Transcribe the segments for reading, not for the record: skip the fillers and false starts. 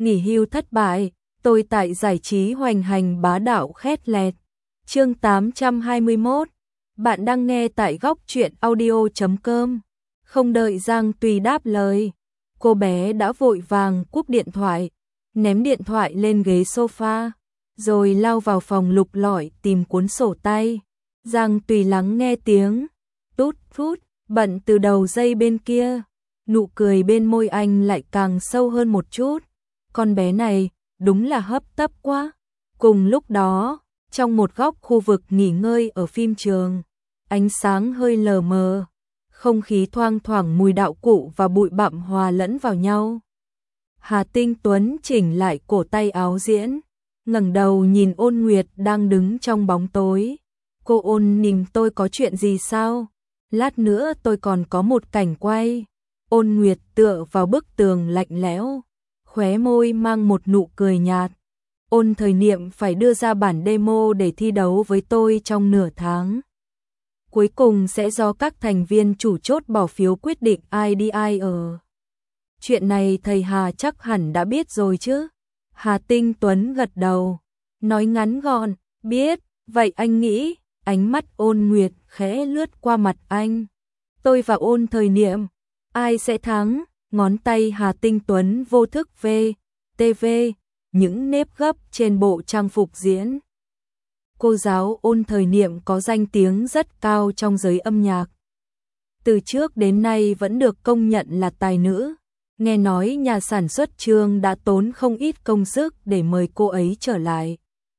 nghỉ hưu thất bại, tôi tại giải trí hoành hành bá đạo khét lẹt. Chương 821. Bạn đang nghe tại góc truyện audio.com. Không đợi Giang Tùy đáp lời, cô bé đã vội vàng cúp điện thoại, ném điện thoại lên ghế sofa, rồi lao vào phòng lục lọi tìm cuốn sổ tay. Giang Tùy lắng nghe tiếng tút tút bận từ đầu dây bên kia, nụ cười bên môi anh lại càng sâu hơn một chút. Con bé này đúng là hấp tấp quá. Cùng lúc đó, trong một góc khu vực nghỉ ngơi ở phim trường, ánh sáng hơi lờ mờ, không khí thoang thoảng mùi đạo cụ và bụi bặm hòa lẫn vào nhau. Hà Tinh Tuấn chỉnh lại cổ tay áo diễn, ngẩng đầu nhìn Ôn Nguyệt đang đứng trong bóng tối. Cô Ôn nhìn tôi có chuyện gì sao? Lát nữa tôi còn có một cảnh quay. Ôn Nguyệt tựa vào bức tường lạnh lẽo, khóe môi mang một nụ cười nhạt. Ôn Thời Niệm phải đưa ra bản demo để thi đấu với tôi trong nửa tháng. Cuối cùng sẽ do các thành viên chủ chốt bỏ phiếu quyết định ai đi ai ở. Chuyện này thầy Hà chắc hẳn đã biết rồi chứ? Hà Tinh Tuấn gật đầu, nói ngắn gọn, biết, vậy anh nghĩ? Ánh mắt Ôn Nguyệt khẽ lướt qua mặt anh. Tôi và Ôn Thời Niệm, ai sẽ thắng? Ngón tay Hà Tinh Tuấn vô thức TV, những nếp gấp trên bộ trang phục diễn. Cô giáo Ôn Thời Niệm có danh tiếng rất cao trong giới âm nhạc. Từ trước đến nay vẫn được công nhận là tài nữ. Nghe nói nhà sản xuất trường đã tốn không ít công sức để mời cô ấy trở lại.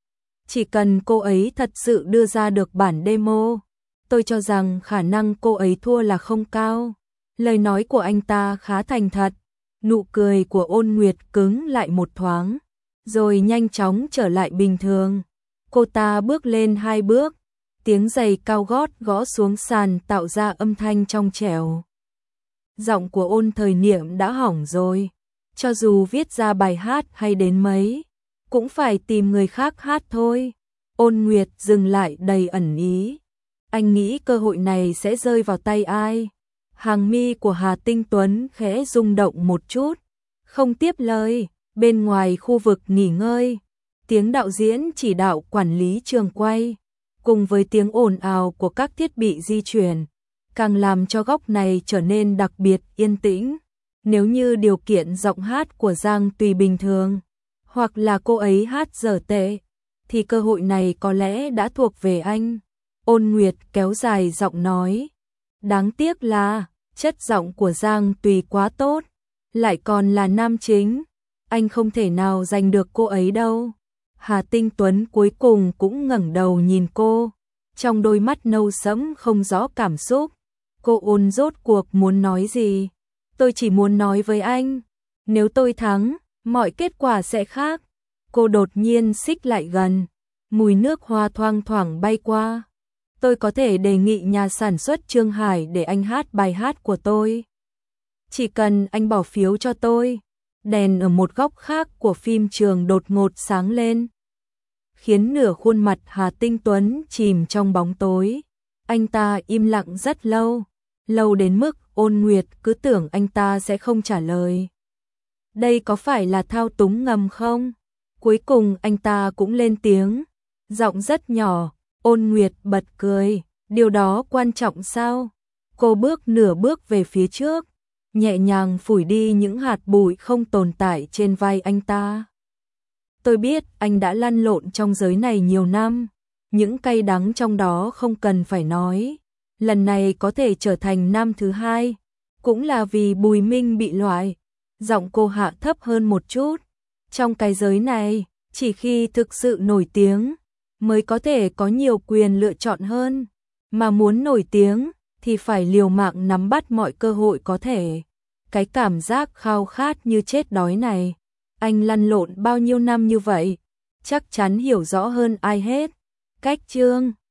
Chỉ cần cô ấy thật sự đưa ra được bản demo, tôi cho rằng khả năng cô ấy thua là không cao. Lời nói của anh ta khá thành thật, nụ cười của Ôn Nguyệt cứng lại một thoáng, rồi nhanh chóng trở lại bình thường. Cô ta bước lên 2 bước, tiếng giày cao gót gõ xuống sàn tạo ra âm thanh trong trẻo. Giọng của Ôn Thời Niệm đã hỏng rồi, cho dù viết ra bài hát hay đến mấy, cũng phải tìm người khác hát thôi. Ôn Nguyệt dừng lại đầy ẩn ý. Anh nghĩ cơ hội này sẽ rơi vào tay ai? Hàng mi của Hà Tinh Tuấn khẽ rung động một chút, không tiếp lời. Bên ngoài khu vực nghỉ ngơi, tiếng đạo diễn chỉ đạo quản lý trường quay, cùng với tiếng ồn ào của các thiết bị di chuyển, càng làm cho góc này trở nên đặc biệt yên tĩnh. Nếu như điều kiện giọng hát của Giang Tùy bình thường, hoặc là cô ấy hát dở tệ, thì cơ hội này có lẽ đã thuộc về anh. Ôn Nguyệt kéo dài giọng nói, đáng tiếc là chất giọng của Giang Tùy quá tốt, lại còn là nam chính, anh không thể nào giành được cô ấy đâu. Hà Tinh Tuấn cuối cùng cũng ngẩng đầu nhìn cô, trong đôi mắt nâu sẫm không rõ cảm xúc. Cô Ôn rốt cuộc muốn nói gì? Tôi chỉ muốn nói với anh, nếu tôi thắng, mọi kết quả sẽ khác. Cô đột nhiên xích lại gần, mùi nước hoa thoang thoảng bay qua. Tôi có thể đề nghị nhà sản xuất Trương Hải để anh hát bài hát của tôi. Chỉ cần anh bỏ phiếu cho tôi. Đèn ở một góc khác của phim trường đột ngột sáng lên, khiến nửa khuôn mặt Hà Tinh Tuấn chìm trong bóng tối. Anh ta im lặng rất lâu, lâu đến mức Ôn Nguyệt cứ tưởng anh ta sẽ không trả lời. Đây có phải là thao túng ngầm không? Cuối cùng anh ta cũng lên tiếng, giọng rất nhỏ. Ôn Nguyệt bật cười, điều đó quan trọng sao? Cô bước nửa bước về phía trước, nhẹ nhàng phủi đi những hạt bụi không tồn tại trên vai anh ta. Tôi biết anh đã lăn lộn trong giới này nhiều năm, những cay đắng trong đó không cần phải nói. Lần này có thể trở thành năm thứ 2, cũng là vì Bùi Minh bị loại. Giọng cô hạ thấp hơn một chút. Trong cái giới này, chỉ khi thực sự nổi tiếng, mới có thể có nhiều quyền lựa chọn hơn. Mà muốn nổi tiếng, thì phải liều mạng nắm bắt mọi cơ hội có thể. Cái cảm giác khao khát như chết đói này, anh lăn lộn bao nhiêu năm như vậy, chắc chắn hiểu rõ hơn ai hết. Cách chương